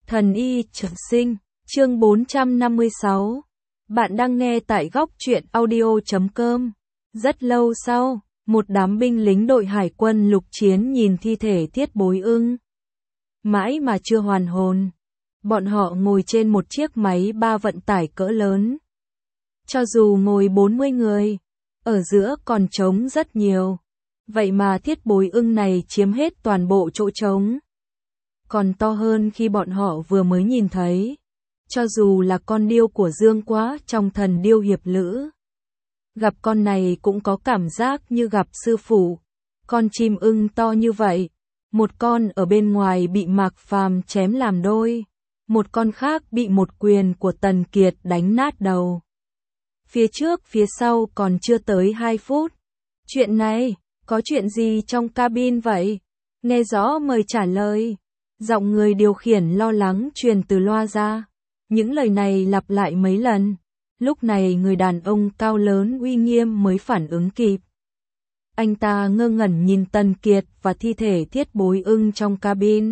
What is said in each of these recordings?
Thần y trường sinh, chương 456. Bạn đang nghe tại góc truyện audio.com. Rất lâu sau, một đám binh lính đội hải quân lục chiến nhìn thi thể Thiết Bối Ưng. Mãi mà chưa hoàn hồn. Bọn họ ngồi trên một chiếc máy ba vận tải cỡ lớn. Cho dù ngồi 40 người, ở giữa còn trống rất nhiều. Vậy mà Thiết Bối Ưng này chiếm hết toàn bộ chỗ trống. Còn to hơn khi bọn họ vừa mới nhìn thấy. Cho dù là con điêu của Dương Quá trong Thần Điêu Hiệp Lữ. Gặp con này cũng có cảm giác như gặp sư phụ. Con chim ưng to như vậy. Một con ở bên ngoài bị Mạc Phàm chém làm đôi. Một con khác bị một quyền của Tần Kiệt đánh nát đầu. Phía trước phía sau còn chưa tới 2 phút. Chuyện này, có chuyện gì trong cabin vậy? Nghe rõ mời trả lời. Giọng người điều khiển lo lắng truyền từ loa ra. Những lời này lặp lại mấy lần. Lúc này người đàn ông cao lớn uy nghiêm mới phản ứng kịp. Anh ta ngơ ngẩn nhìn Tần Kiệt và thi thể Thiết Bối Ưng trong cabin.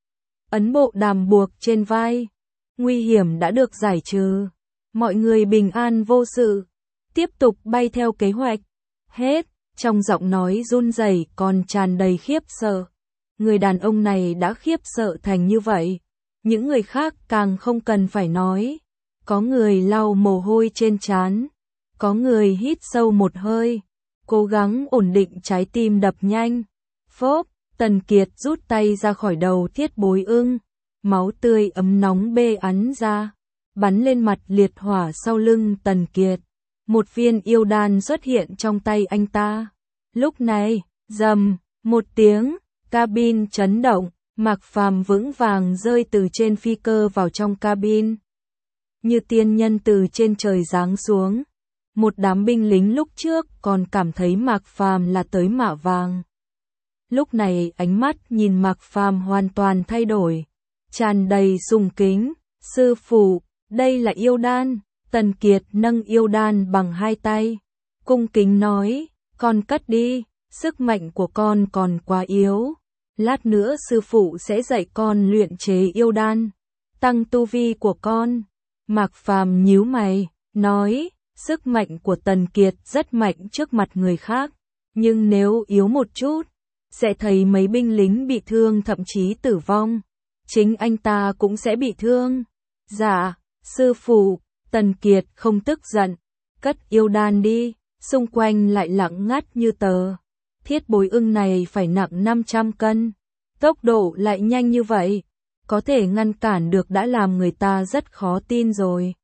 Ấn bộ đàm buộc trên vai. Nguy hiểm đã được giải trừ. Mọi người bình an vô sự. Tiếp tục bay theo kế hoạch. Hết. Trong giọng nói run rẩy còn tràn đầy khiếp sợ. Người đàn ông này đã khiếp sợ thành như vậy. Những người khác càng không cần phải nói. Có người lau mồ hôi trên trán. Có người hít sâu một hơi. Cố gắng ổn định trái tim đập nhanh. Phốp, Tần Kiệt rút tay ra khỏi đầu Thiết Bối Ưng. Máu tươi ấm nóng bê ắn ra. Bắn lên mặt liệt hỏa sau lưng Tần Kiệt. Một viên yêu đan xuất hiện trong tay anh ta. Lúc này, rầm, một tiếng. Cabin chấn động, Mạc Phàm vững vàng rơi từ trên phi cơ vào trong cabin. Như tiên nhân từ trên trời giáng xuống. Một đám binh lính lúc trước còn cảm thấy Mạc Phàm là tới mạ vàng. Lúc này ánh mắt nhìn Mạc Phàm hoàn toàn thay đổi. Tràn đầy sùng kính. Sư phụ, đây là yêu đan. Tần Kiệt nâng yêu đan bằng 2 tay. Cung kính nói, con cất đi, sức mạnh của con còn quá yếu. Lát nữa sư phụ sẽ dạy con luyện chế yêu đan, tăng tu vi của con. Mạc Phàm nhíu mày, nói, sức mạnh của Tần Kiệt rất mạnh trước mặt người khác, nhưng nếu yếu một chút, sẽ thấy mấy binh lính bị thương thậm chí tử vong. Chính anh ta cũng sẽ bị thương. Dạ, sư phụ, Tần Kiệt không tức giận, cất yêu đan đi, xung quanh lại lặng ngắt như tờ. Thiết Bối Ưng này phải nặng 500 cân. Tốc độ lại nhanh như vậy. Có thể ngăn cản được đã làm người ta rất khó tin rồi.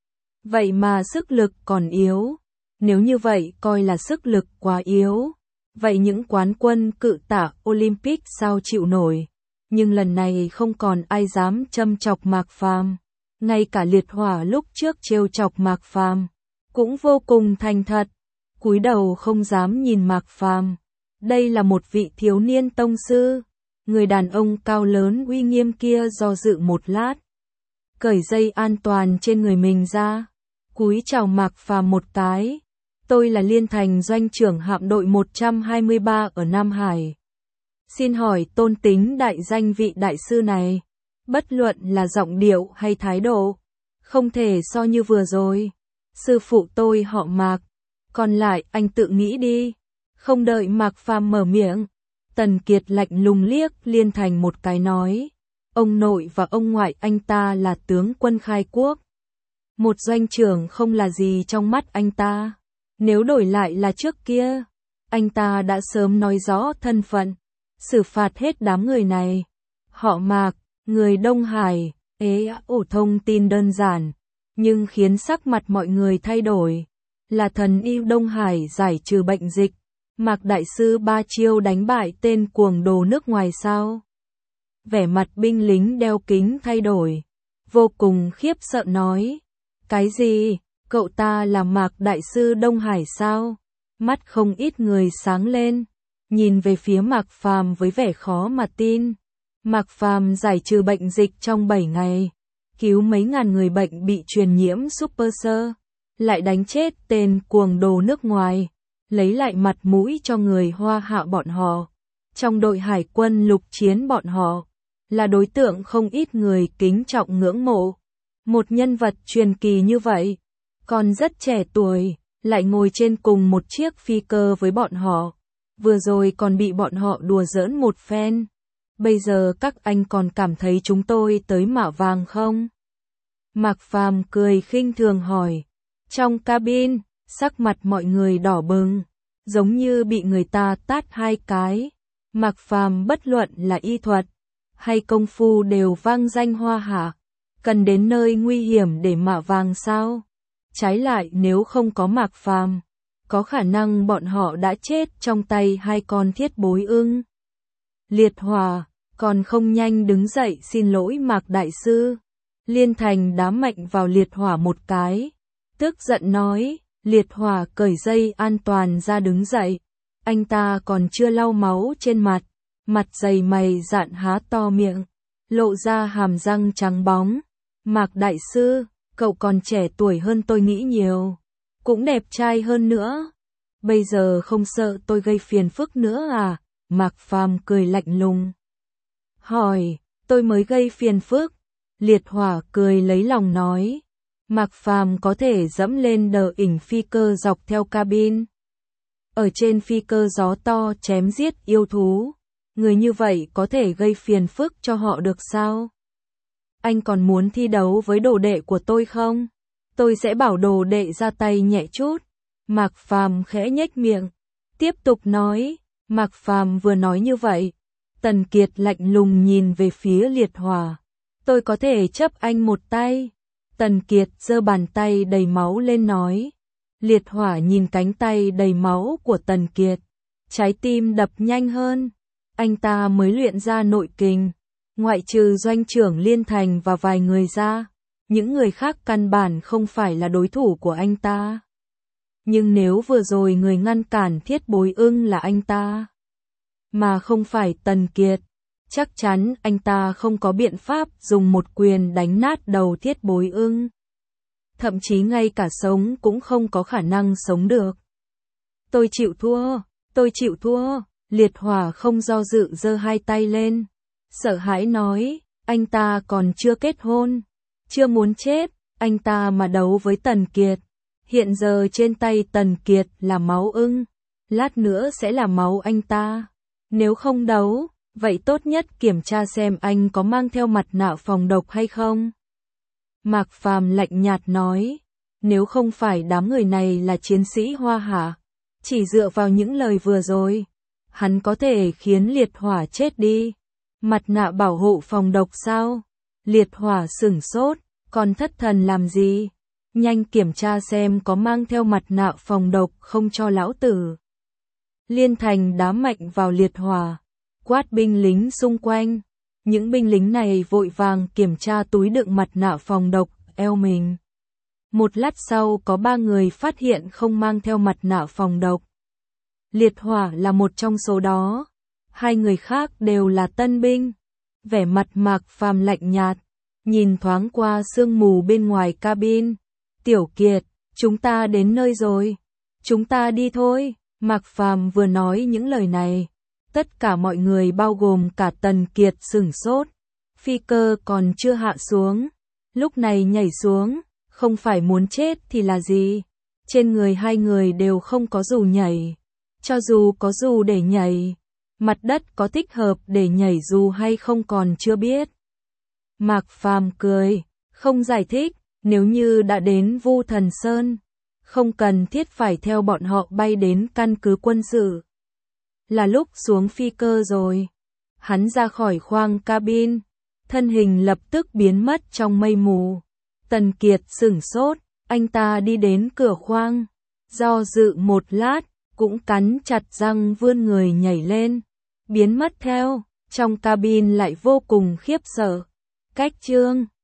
Vậy mà sức lực còn yếu. Nếu như vậy coi là sức lực quá yếu. Vậy những quán quân cự tạ Olympic sao chịu nổi. Nhưng lần này không còn ai dám châm chọc Mạc Phàm. Ngay cả liệt hỏa lúc trước trêu chọc Mạc Phàm cũng vô cùng thành thật. Cúi đầu không dám nhìn Mạc Phàm. Đây là một vị thiếu niên tông sư. Người đàn ông cao lớn uy nghiêm kia do dự một lát. Cởi dây an toàn trên người mình ra. Cúi chào Mạc Phàm một cái. Tôi là Liên Thành doanh trưởng hạm đội 123 ở Nam Hải. Xin hỏi tôn tính đại danh vị đại sư này. Bất luận là giọng điệu hay thái độ. Không thể so như vừa rồi. Sư phụ tôi họ Mạc. Còn lại anh tự nghĩ đi. Không đợi Mạc Phàm mở miệng. Tần Kiệt lạnh lùng liếc Liên Thành một cái nói. Ông nội và ông ngoại anh ta là tướng quân khai quốc. Một doanh trưởng không là gì trong mắt anh ta. Nếu đổi lại là trước kia, anh ta đã sớm nói rõ thân phận, xử phạt hết đám người này. Họ Mạc, người Đông Hải, thông tin đơn giản, nhưng khiến sắc mặt mọi người thay đổi. Là thần y Đông Hải giải trừ bệnh dịch. Mạc đại sư 3 chiêu đánh bại tên cuồng đồ nước ngoài sao? Vẻ mặt binh lính đeo kính thay đổi, vô cùng khiếp sợ nói. Cái gì? Cậu ta là Mạc đại sư Đông Hải sao? Mắt không ít người sáng lên, nhìn về phía Mạc Phàm với vẻ khó mà tin. Mạc Phàm giải trừ bệnh dịch trong 7 ngày, cứu mấy ngàn người bệnh bị truyền nhiễm super sơ, lại đánh chết tên cuồng đồ nước ngoài. Lấy lại mặt mũi cho người Hoa Hạ bọn họ. Trong đội hải quân lục chiến bọn họ, là đối tượng không ít người kính trọng ngưỡng mộ. Một nhân vật truyền kỳ như vậy, còn rất trẻ tuổi, lại ngồi trên cùng một chiếc phi cơ với bọn họ. Vừa rồi còn bị bọn họ đùa giỡn một phen. Bây giờ các anh còn cảm thấy chúng tôi tới mạ vàng không? Mạc Phàm cười khinh thường hỏi. Trong cabin, sắc mặt mọi người đỏ bừng, giống như bị người ta tát 2 cái. Mạc Phàm bất luận là y thuật hay công phu đều vang danh hoa hạ, cần đến nơi nguy hiểm để mạ vàng sao? Trái lại nếu không có Mạc Phàm, có khả năng bọn họ đã chết trong tay 2 con thiết bối ưng. Liệt Hỏa còn không nhanh đứng dậy xin lỗi Mạc đại sư. Liên Thành đá mạnh vào Liệt Hỏa một cái, tức giận nói. Liệt Hỏa cởi dây an toàn ra đứng dậy. Anh ta còn chưa lau máu trên mặt, mặt dày mày dạn há to miệng, lộ ra hàm răng trắng bóng. Mạc đại sư, cậu còn trẻ tuổi hơn tôi nghĩ nhiều, cũng đẹp trai hơn nữa. Bây giờ không sợ tôi gây phiền phức nữa à? Mạc Phàm cười lạnh lùng. Hỏi, tôi mới gây phiền phức. Liệt Hỏa cười lấy lòng nói. Mạc Phàm có thể dẫm lên đờ ỉnh phi cơ dọc theo cabin. Ở trên phi cơ gió to chém giết yêu thú. Người như vậy có thể gây phiền phức cho họ được sao? Anh còn muốn thi đấu với đồ đệ của tôi không? Tôi sẽ bảo đồ đệ ra tay nhẹ chút. Mạc Phàm khẽ nhếch miệng, tiếp tục nói. Mạc Phàm vừa nói như vậy, Tần Kiệt lạnh lùng nhìn về phía Liệt Hỏa. Tôi có thể chấp anh một tay. Tần Kiệt giơ bàn tay đầy máu lên nói. Liệt Hỏa nhìn cánh tay đầy máu của Tần Kiệt, trái tim đập nhanh hơn. Anh ta mới luyện ra nội kình, ngoại trừ doanh trưởng Liên Thành và vài người ra, những người khác căn bản không phải là đối thủ của anh ta. Nhưng nếu vừa rồi người ngăn cản thiết bối ưng là anh ta, mà không phải Tần Kiệt, chắc chắn anh ta không có biện pháp dùng một quyền đánh nát đầu thiết bối ưng. Thậm chí ngay cả sống cũng không có khả năng sống được. Tôi chịu thua, tôi chịu thua. Liệt Hỏa không do dự giơ 2 tay lên, sợ hãi nói, anh ta còn chưa kết hôn, chưa muốn chết, anh ta mà đấu với Tần Kiệt. Hiện giờ trên tay Tần Kiệt là máu ưng, lát nữa sẽ là máu anh ta. Nếu không đấu, vậy tốt nhất kiểm tra xem anh có mang theo mặt nạ phòng độc hay không. Mạc Phàm lạnh nhạt nói, nếu không phải đám người này là chiến sĩ Hoa Hạ, chỉ dựa vào những lời vừa rồi, hắn có thể khiến Liệt Hỏa chết đi. Mặt nạ bảo hộ phòng độc sao? Liệt Hỏa sửng sốt, còn thất thần làm gì? Nhanh kiểm tra xem có mang theo mặt nạ phòng độc không cho lão tử. Liên Thành đá mạnh vào Liệt Hỏa, quát binh lính xung quanh. Những binh lính này vội vàng kiểm tra túi đựng mặt nạ phòng độc, eo mình. Một lát sau có 3 người phát hiện không mang theo mặt nạ phòng độc. Liệt Hỏa là một trong số đó. 2 người khác đều là tân binh. Vẻ mặt Mạc Phàm lạnh nhạt, nhìn thoáng qua sương mù bên ngoài cabin. Tiểu Kiệt, chúng ta đến nơi rồi. Chúng ta đi thôi. Mạc Phàm vừa nói những lời này, tất cả mọi người bao gồm cả Tần Kiệt sửng sốt. Phi cơ còn chưa hạ xuống, lúc này nhảy xuống, không phải muốn chết thì là gì? Trên người 2 người đều không có dù nhảy. Cho dù có dù để nhảy, mặt đất có thích hợp để nhảy dù hay không còn chưa biết. Mạc Phàm cười, không giải thích, nếu như đã đến Vu Thần Sơn, không cần thiết phải theo bọn họ bay đến căn cứ quân sự. Là lúc xuống phi cơ rồi. Hắn ra khỏi khoang cabin, thân hình lập tức biến mất trong mây mù. Tần Kiệt sửng sốt, anh ta đi đến cửa khoang, do dự một lát, cũng cắn chặt răng vươn người nhảy lên, biến mất theo. Trong cabin lại vô cùng khiếp sợ. Cách chương